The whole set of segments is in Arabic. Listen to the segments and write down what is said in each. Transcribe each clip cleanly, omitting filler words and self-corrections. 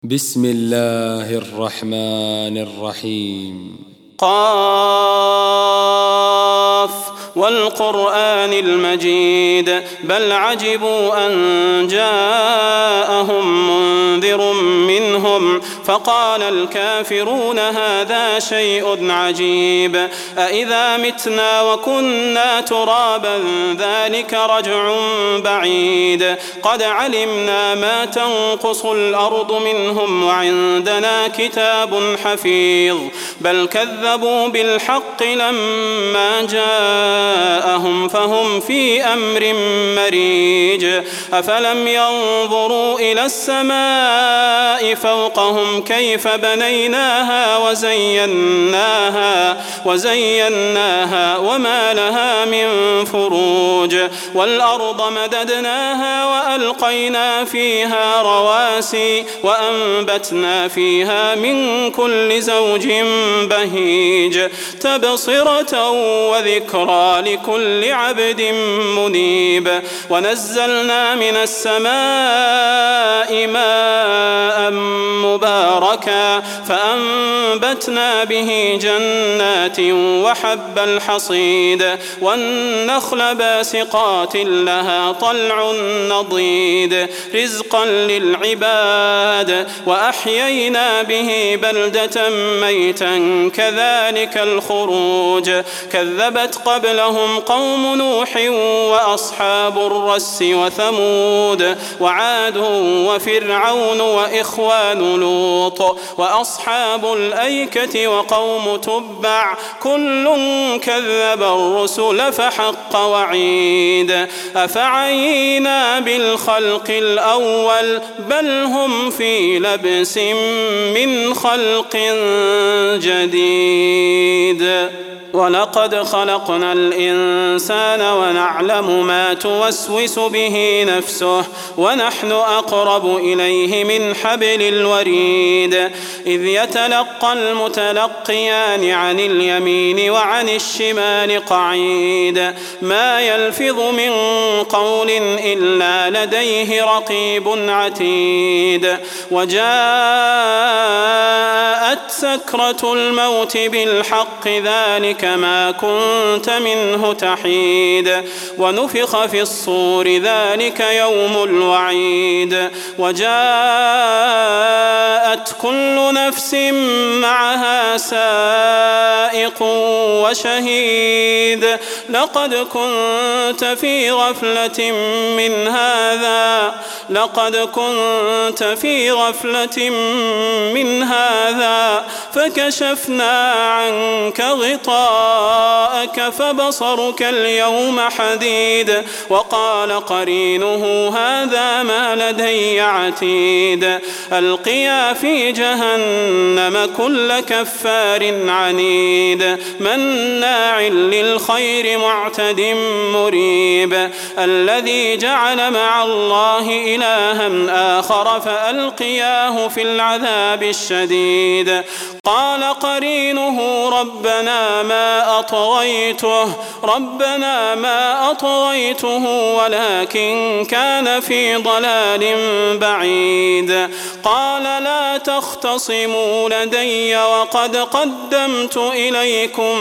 بسم الله الرحمن الرحيم. قاف والقرآن المجيد بل عجبوا أن جاءهم منذر منهم فقال الكافرون هذا شيء عجيب أإذا متنا وكنا ترابا ذلك رجع بعيد قد علمنا ما تنقص الأرض منهم وعندنا كتاب حفيظ بل كذبوا بالحق لما جاءهم فهم في أمر مريج أفلم ينظروا إلى السماء فوقهم كيف بنيناها وزيناها وما لها من فروج والأرض مددناها وألقينا فيها رواسي وأنبتنا فيها من كل زوج بهيج تبصرة وذكرى لكل عبد منيب ونزلنا من السماء ماء مباركا فأنبتنا به جنات وحب الحصيد والنخل باسقات لها طلع نضيد رزقا للعباد وأحيينا به بلدة ميتا كذلك الخروج كذبت قبلهم قوم نوح وأصحاب الرس وثمود وعاد وفرعون وإخوان لوط وأصحاب الأيكة وقوم تبع كل كذب الرسل فحق وعيد أفعينا بالخلق الأول بل هم في لبس من خلق جديد ولقد خلقنا الإنسان ونعلم ما توسوس به نفسه ونحن أقرب إليه من حبل الوريد إذ يتلقى المتلقيان عن اليمين وعن الشمال قعيد ما يلفظ من قول إلا لديه رقيب عتيد وجاءت سكرة الموت بالحق ذلك ما كنت منه تحيد ونفخ في الصور ذلك يوم الوعيد وجاءت كل نفس معها سائق وشهيد لقد كنت في غفلة من هذا فكشفنا عنك غطاءك فبصرك اليوم حديد وقال قرينه هذا ما لدي عتيد ألقيا في جهنم كل كفار عنيد مناع للخير معتد مريب الذي جعل مع الله إلها آخر فألقياه في العذاب الشديد قال قرينه ربنا ما أطغيته ولكن كان في ضلال بعيد قال لا تختصموا لدي وقد قدمت إليكم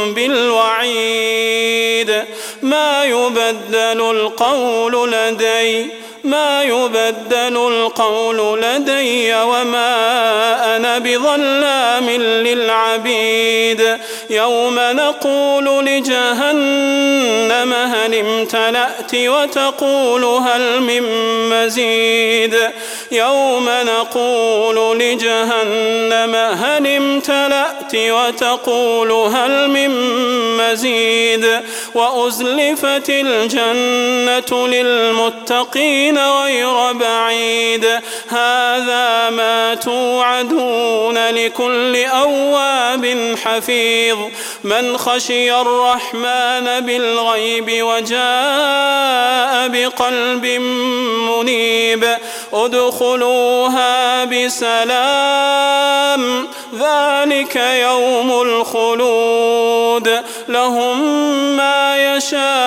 بالوعيد ما يبدل القول لدي وما أنا بظلام للعبيد يوم نقول لجهنم هل امتلأت وتقول هل من مزيد يوم نقول لجهنم هل امتلأت وتقول هل من مزيد وأزلفت الجنة للمتقين غير بعيد هذا ما توعدون لكل أواب حفيظ من خشي الرحمن بالغيب وجاء بقلب منيب ادخلوها بسلام ذلك يوم الخلود لهم ما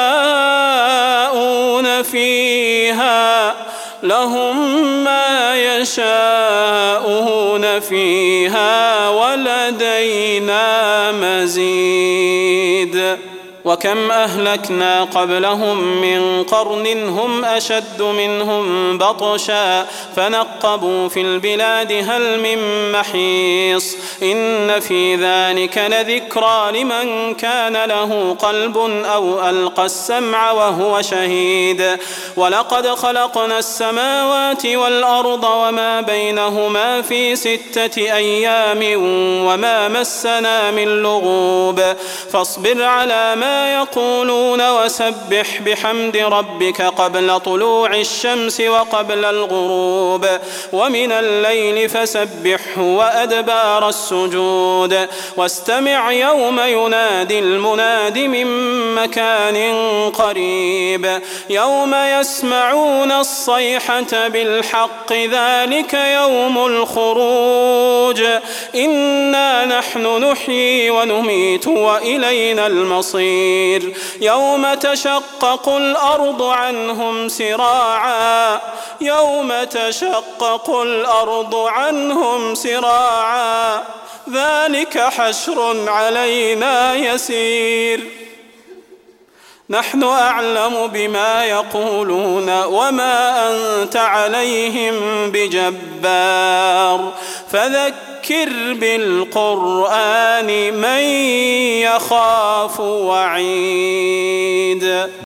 يشاءون فيها لهم ما يشاءون فيها ولدينا مزيد. وكم أهلكنا قبلهم من قرن هم أشد منهم بطشا فنقبوا في البلاد هل من محيص إن في ذلك لذكرى لمن كان له قلب أو ألقى السمع وهو شهيد. ولقد خلقنا السماوات والأرض وما بينهما في 6 أيام وما مسنا من لغوب فاصبر على ما يقولون وسبح بحمد ربك قبل طلوع الشمس وقبل الغروب ومن الليل فسبحه وأدبار السجود واستمع يوم ينادي المناد من مكان قريب يوم يسمعون الصيحة بالحق ذلك يوم الخروج إنا نحن نحيي ونميت وإلينا المصير يوم تشقق الأرض عنهم سراعا ذلك حشر علينا يسير نحن أعلم بما يقولون وما أنت عليهم بجبار فذكر بالقرآن من يخاف وعيد.